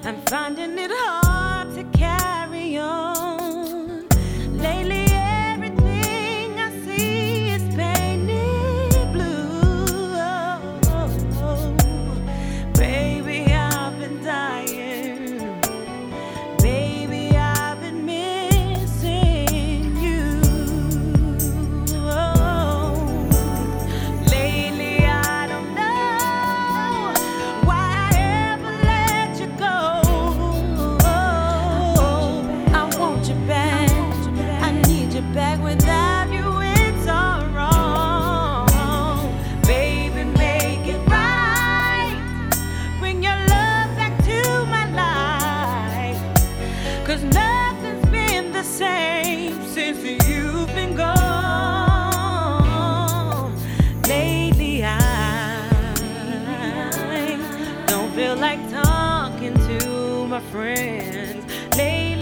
I'm finding it hard to carry on. Lately, everything I see is painted blue. Baby, I've been dying. Baby, I've been missing you. Lately, I don't know why I ever let you go. I want you back. I need you back. Without you, it's all wrong. Baby, make it right. Bring your love back to my life. 'Cause nothing's been the same since you've been gone. Lately, I don't feel like talking to my friends. Lately,